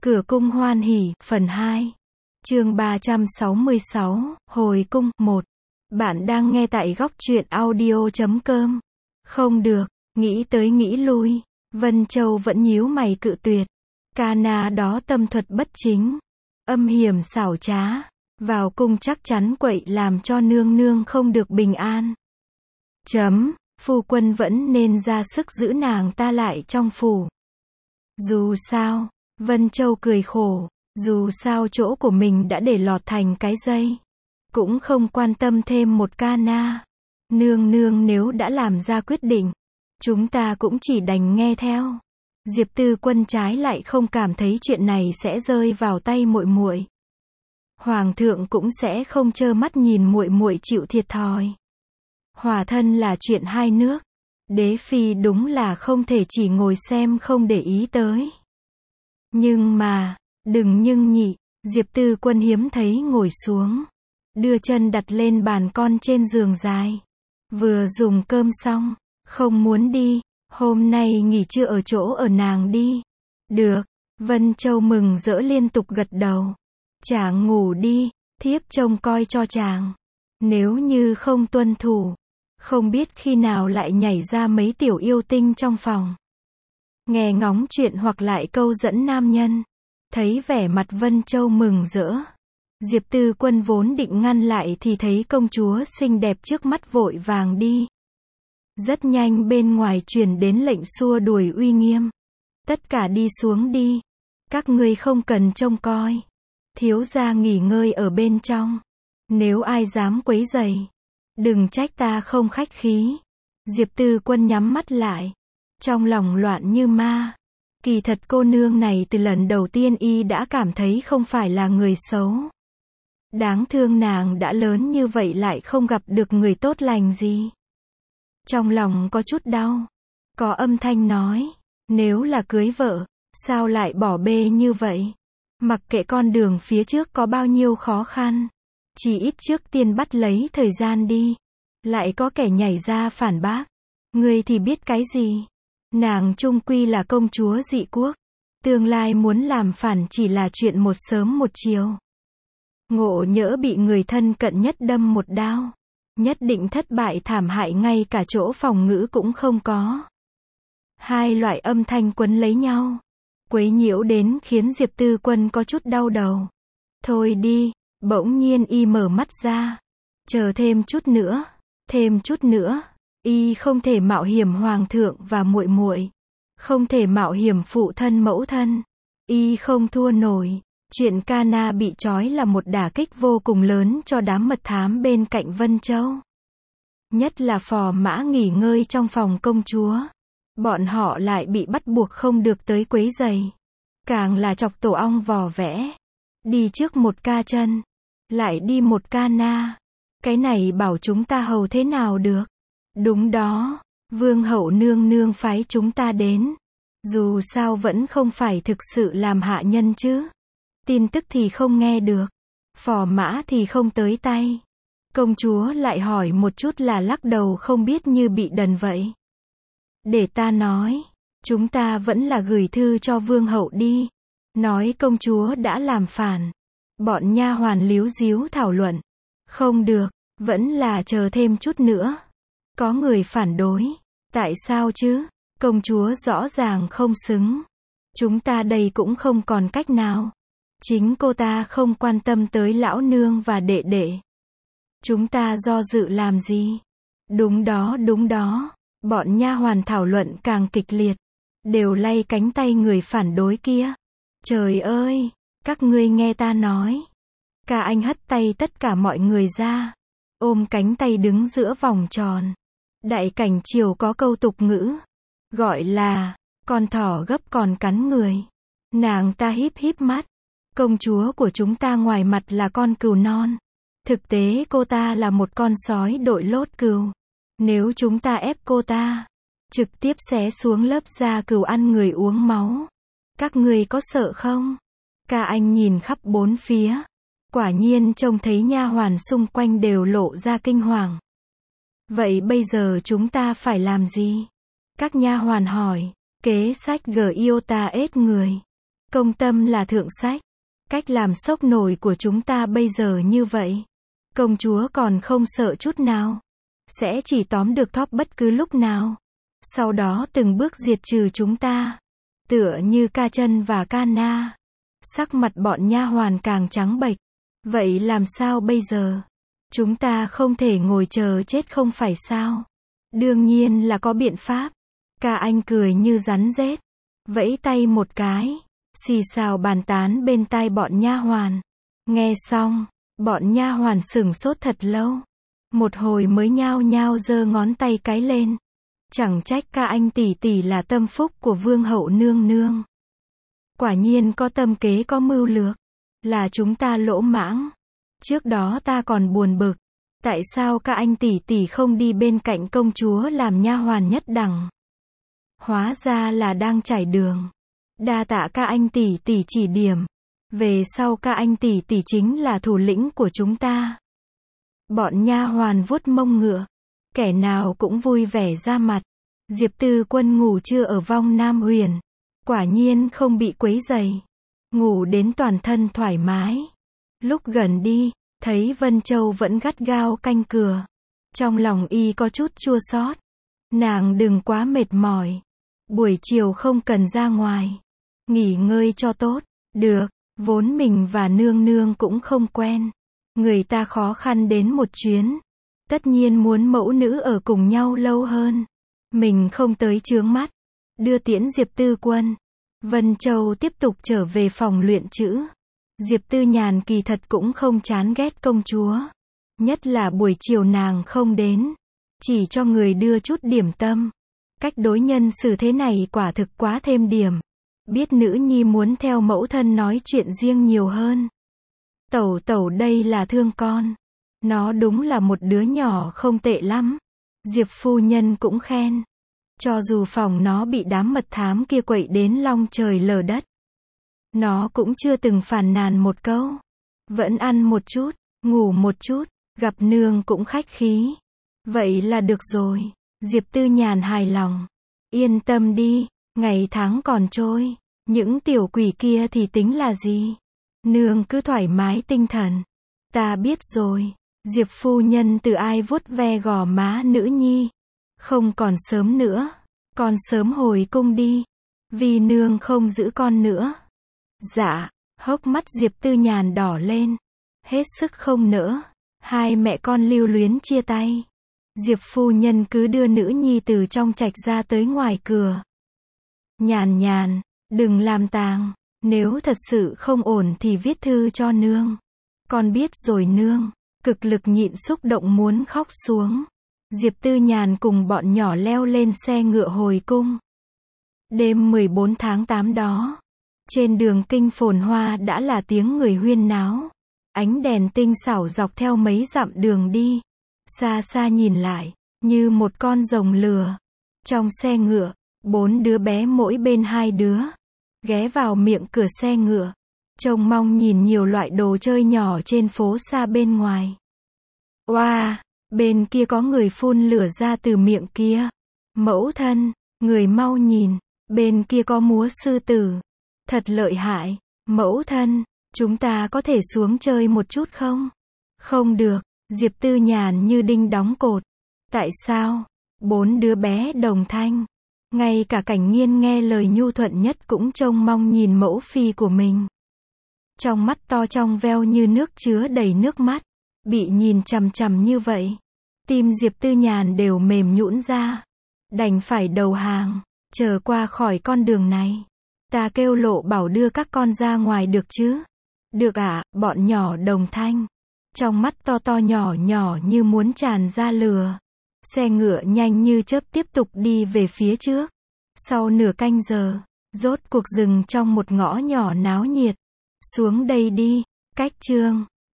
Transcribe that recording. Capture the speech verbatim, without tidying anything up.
Cửa cung hoan hỉ, phần hai. Chương ba trăm sáu mươi sáu, Hồi cung, một. Bạn đang nghe tại góc truyện audio chấm com. Không được, nghĩ tới nghĩ lui, Vân Châu vẫn nhíu mày cự tuyệt. Cana đó tâm thuật bất chính, âm hiểm xảo trá, vào cung chắc chắn quậy làm cho nương nương không được bình an. Chấm, phu quân vẫn nên ra sức giữ nàng ta lại trong phủ. Dù sao, Vân Châu cười khổ, dù sao chỗ của mình đã để lọt thành cái dây, cũng không quan tâm thêm một Cana. Nương nương nếu đã làm ra quyết định, chúng ta cũng chỉ đành nghe theo. Diệp Tư Quân trái lại không cảm thấy chuyện này sẽ rơi vào tay muội muội. Hoàng thượng cũng sẽ không trơ mắt nhìn muội muội chịu thiệt thòi. Hòa thân là chuyện hai nước, đế phi đúng là không thể chỉ ngồi xem không để ý tới. Nhưng mà, đừng nhưng nhị, Diệp Tư Quân hiếm thấy ngồi xuống, đưa chân đặt lên bàn con trên giường dài. Vừa dùng cơm xong, không muốn đi, hôm nay nghỉ trưa ở chỗ ở nàng đi. Được, Vân Châu mừng rỡ liên tục gật đầu. Chàng ngủ đi, thiếp trông coi cho chàng. Nếu như không tuân thủ, không biết khi nào lại nhảy ra mấy tiểu yêu tinh trong phòng. Nghe ngóng chuyện hoặc lại câu dẫn nam nhân. Thấy vẻ mặt Vân Châu mừng rỡ, Diệp Tư Quân vốn định ngăn lại thì thấy công chúa xinh đẹp trước mắt vội vàng đi. Rất nhanh bên ngoài truyền đến lệnh xua đuổi uy nghiêm. Tất cả đi xuống đi. Các ngươi không cần trông coi. Thiếu gia nghỉ ngơi ở bên trong. Nếu ai dám quấy rầy, đừng trách ta không khách khí. Diệp Tư Quân nhắm mắt lại, trong lòng loạn như ma. Kỳ thật cô nương này từ lần đầu tiên y đã cảm thấy không phải là người xấu. Đáng thương nàng đã lớn như vậy lại không gặp được người tốt lành gì. Trong lòng có chút đau. Có âm thanh nói, nếu là cưới vợ, sao lại bỏ bê như vậy? Mặc kệ con đường phía trước có bao nhiêu khó khăn, chỉ ít trước tiên bắt lấy thời gian đi. Lại có kẻ nhảy ra phản bác. Ngươi thì biết cái gì? Nàng chung quy là công chúa dị quốc. Tương lai muốn làm phản chỉ là chuyện một sớm một chiều. Ngộ nhỡ bị người thân cận nhất đâm một đao, nhất định thất bại thảm hại, ngay cả chỗ phòng ngữ cũng không có. Hai loại âm thanh quấn lấy nhau, quấy nhiễu đến khiến Diệp Tư Quân có chút đau đầu. Thôi đi, bỗng nhiên y mở mắt ra. Chờ thêm chút nữa, thêm chút nữa. Y không thể mạo hiểm hoàng thượng và muội muội, không thể mạo hiểm phụ thân mẫu thân. Y không thua nổi. Chuyện Cana bị trói là một đả kích vô cùng lớn cho đám mật thám bên cạnh Vân Châu. Nhất là phò mã nghỉ ngơi trong phòng công chúa. Bọn họ lại bị bắt buộc không được tới quấy rầy. Càng là chọc tổ ong vò vẽ. Đi trước một ca chân, lại đi một Cana. Cái này bảo chúng ta hầu thế nào được? Đúng đó, vương hậu nương nương phái chúng ta đến. Dù sao vẫn không phải thực sự làm hạ nhân chứ. Tin tức thì không nghe được, phò mã thì không tới tay. Công chúa lại hỏi một chút là lắc đầu không biết như bị đần vậy. Để ta nói, chúng ta vẫn là gửi thư cho vương hậu đi. Nói công chúa đã làm phản. Bọn nha hoàn líu díu thảo luận. Không được, vẫn là chờ thêm chút nữa. Có người phản đối. Tại sao chứ? Công chúa rõ ràng không xứng. Chúng ta đây cũng không còn cách nào. Chính cô ta không quan tâm tới lão nương và đệ đệ. Chúng ta do dự làm gì? Đúng đó, đúng đó. Bọn nha hoàn thảo luận càng kịch liệt. Đều lay cánh tay người phản đối kia. Trời ơi, các ngươi nghe ta nói. Cả anh hất tay tất cả mọi người ra. Ôm cánh tay đứng giữa vòng tròn. Đại cảnh triều có câu tục ngữ. Gọi là, con thỏ gấp còn cắn người. Nàng ta híp híp mắt. Công chúa của chúng ta ngoài mặt là con cừu non. Thực tế cô ta là một con sói đội lốt cừu. Nếu chúng ta ép cô ta, trực tiếp xé xuống lớp da cừu ăn người uống máu. Các ngươi có sợ không? Cả anh nhìn khắp bốn phía. Quả nhiên trông thấy nha hoàn xung quanh đều lộ ra kinh hoàng. Vậy bây giờ chúng ta phải làm gì? Các nha hoàn hỏi. Kế sách Giota ết người. Công tâm là thượng sách. Cách làm sốc nổi của chúng ta bây giờ như vậy. Công chúa còn không sợ chút nào. Sẽ chỉ tóm được Thóp bất cứ lúc nào. Sau đó từng bước diệt trừ chúng ta. Tựa như Ca Chân và Ca Na. Sắc mặt bọn nha hoàn càng trắng bệch. Vậy làm sao bây giờ? Chúng ta không thể ngồi chờ chết không phải sao? Đương nhiên là có biện pháp. Ca Anh cười như rắn rết. Vẫy tay một cái. Xì xào bàn tán bên tai bọn nha hoàn. Nghe xong, bọn nha hoàn sửng sốt thật lâu. Một hồi mới nhao nhao giơ ngón tay cái lên. Chẳng trách Ca Anh tỷ tỷ là tâm phúc của vương hậu nương nương. Quả nhiên có tâm kế có mưu lược. Là chúng ta lỗ mãng. Trước đó ta còn buồn bực. Tại sao Ca Anh tỷ tỷ không đi bên cạnh công chúa làm nha hoàn nhất đẳng? Hóa ra là đang trải đường. Đa tạ Ca Anh tỷ tỷ chỉ điểm. Về sau Ca Anh tỷ tỷ chính là thủ lĩnh của chúng ta. Bọn nha hoàn vuốt mông ngựa. Kẻ nào cũng vui vẻ ra mặt. Diệp Tư Quân ngủ trưa ở vong Nam Huyền. Quả nhiên không bị quấy rầy. Ngủ đến toàn thân thoải mái. Lúc gần đi, thấy Vân Châu vẫn gắt gao canh cửa. Trong lòng y có chút chua xót. Nàng đừng quá mệt mỏi. Buổi chiều không cần ra ngoài. Nghỉ ngơi cho tốt. Được, vốn mình và nương nương cũng không quen. Người ta khó khăn đến một chuyến. Tất nhiên muốn mẫu nữ ở cùng nhau lâu hơn. Mình không tới chướng mắt. Đưa tiễn Diệp Tư Quân. Vân Châu tiếp tục trở về phòng luyện chữ. Diệp Tư Nhàn kỳ thật cũng không chán ghét công chúa. Nhất là buổi chiều nàng không đến. Chỉ cho người đưa chút điểm tâm. Cách đối nhân xử thế này quả thực quá thêm điểm. Biết nữ nhi muốn theo mẫu thân nói chuyện riêng nhiều hơn. Tẩu tẩu đây là thương con. Nó đúng là một đứa nhỏ không tệ lắm. Diệp phu nhân cũng khen. Cho dù phòng nó bị đám mật thám kia quậy đến long trời lở đất. Nó cũng chưa từng phàn nàn một câu. Vẫn ăn một chút, ngủ một chút, gặp nương cũng khách khí. Vậy là được rồi. Diệp Tư Nhàn hài lòng. Yên tâm đi, ngày tháng còn trôi. Những tiểu quỷ kia thì tính là gì? Nương cứ thoải mái tinh thần. Ta biết rồi. Diệp phu nhân từ ai vuốt ve gò má nữ nhi. Không còn sớm nữa. Con sớm hồi cung đi. Vì nương không giữ con nữa. Dạ. Hốc mắt Diệp Tư Nhàn đỏ lên. Hết sức không nỡ. Hai mẹ con lưu luyến chia tay. Diệp phu nhân cứ đưa nữ nhi từ trong trạch ra tới ngoài cửa. Nhàn nhàn, đừng làm tàng. Nếu thật sự không ổn thì viết thư cho nương. Con biết rồi nương. Cực lực nhịn xúc động muốn khóc xuống. Diệp Tư Nhàn cùng bọn nhỏ leo lên xe ngựa hồi cung. Đêm mười bốn tháng tám đó. Trên đường kinh phồn hoa đã là tiếng người huyên náo. Ánh đèn tinh xảo dọc theo mấy dặm đường đi. Xa xa nhìn lại, như một con rồng lửa. Trong xe ngựa, bốn đứa bé mỗi bên hai đứa. Ghé vào miệng cửa xe ngựa. Trông mong nhìn nhiều loại đồ chơi nhỏ trên phố xa bên ngoài. Oa, wow, bên kia có người phun lửa ra từ miệng kia. Mẫu thân, người mau nhìn, bên kia có múa sư tử. Thật lợi hại. Mẫu thân, chúng ta có thể xuống chơi một chút không? Không được. Diệp Tư Nhàn như đinh đóng cột. Tại sao? Bốn đứa bé đồng thanh. Ngay cả Cảnh Nghiên nghe lời nhu thuận nhất cũng trông mong nhìn mẫu phi của mình. Trong mắt to trong veo như nước chứa đầy nước mắt. Bị nhìn chằm chằm như vậy. Tim Diệp Tư Nhàn đều mềm nhũn ra. Đành phải đầu hàng. Chờ qua khỏi con đường này. Ta kêu Lộ Bảo đưa các con ra ngoài được chứ? Được ạ, à, bọn nhỏ đồng thanh. Trong mắt to to nhỏ nhỏ như muốn tràn ra lửa. Xe ngựa nhanh như chớp tiếp tục đi về phía trước. Sau nửa canh giờ, rốt cuộc dừng trong một ngõ nhỏ náo nhiệt. Xuống đây đi, cách chương.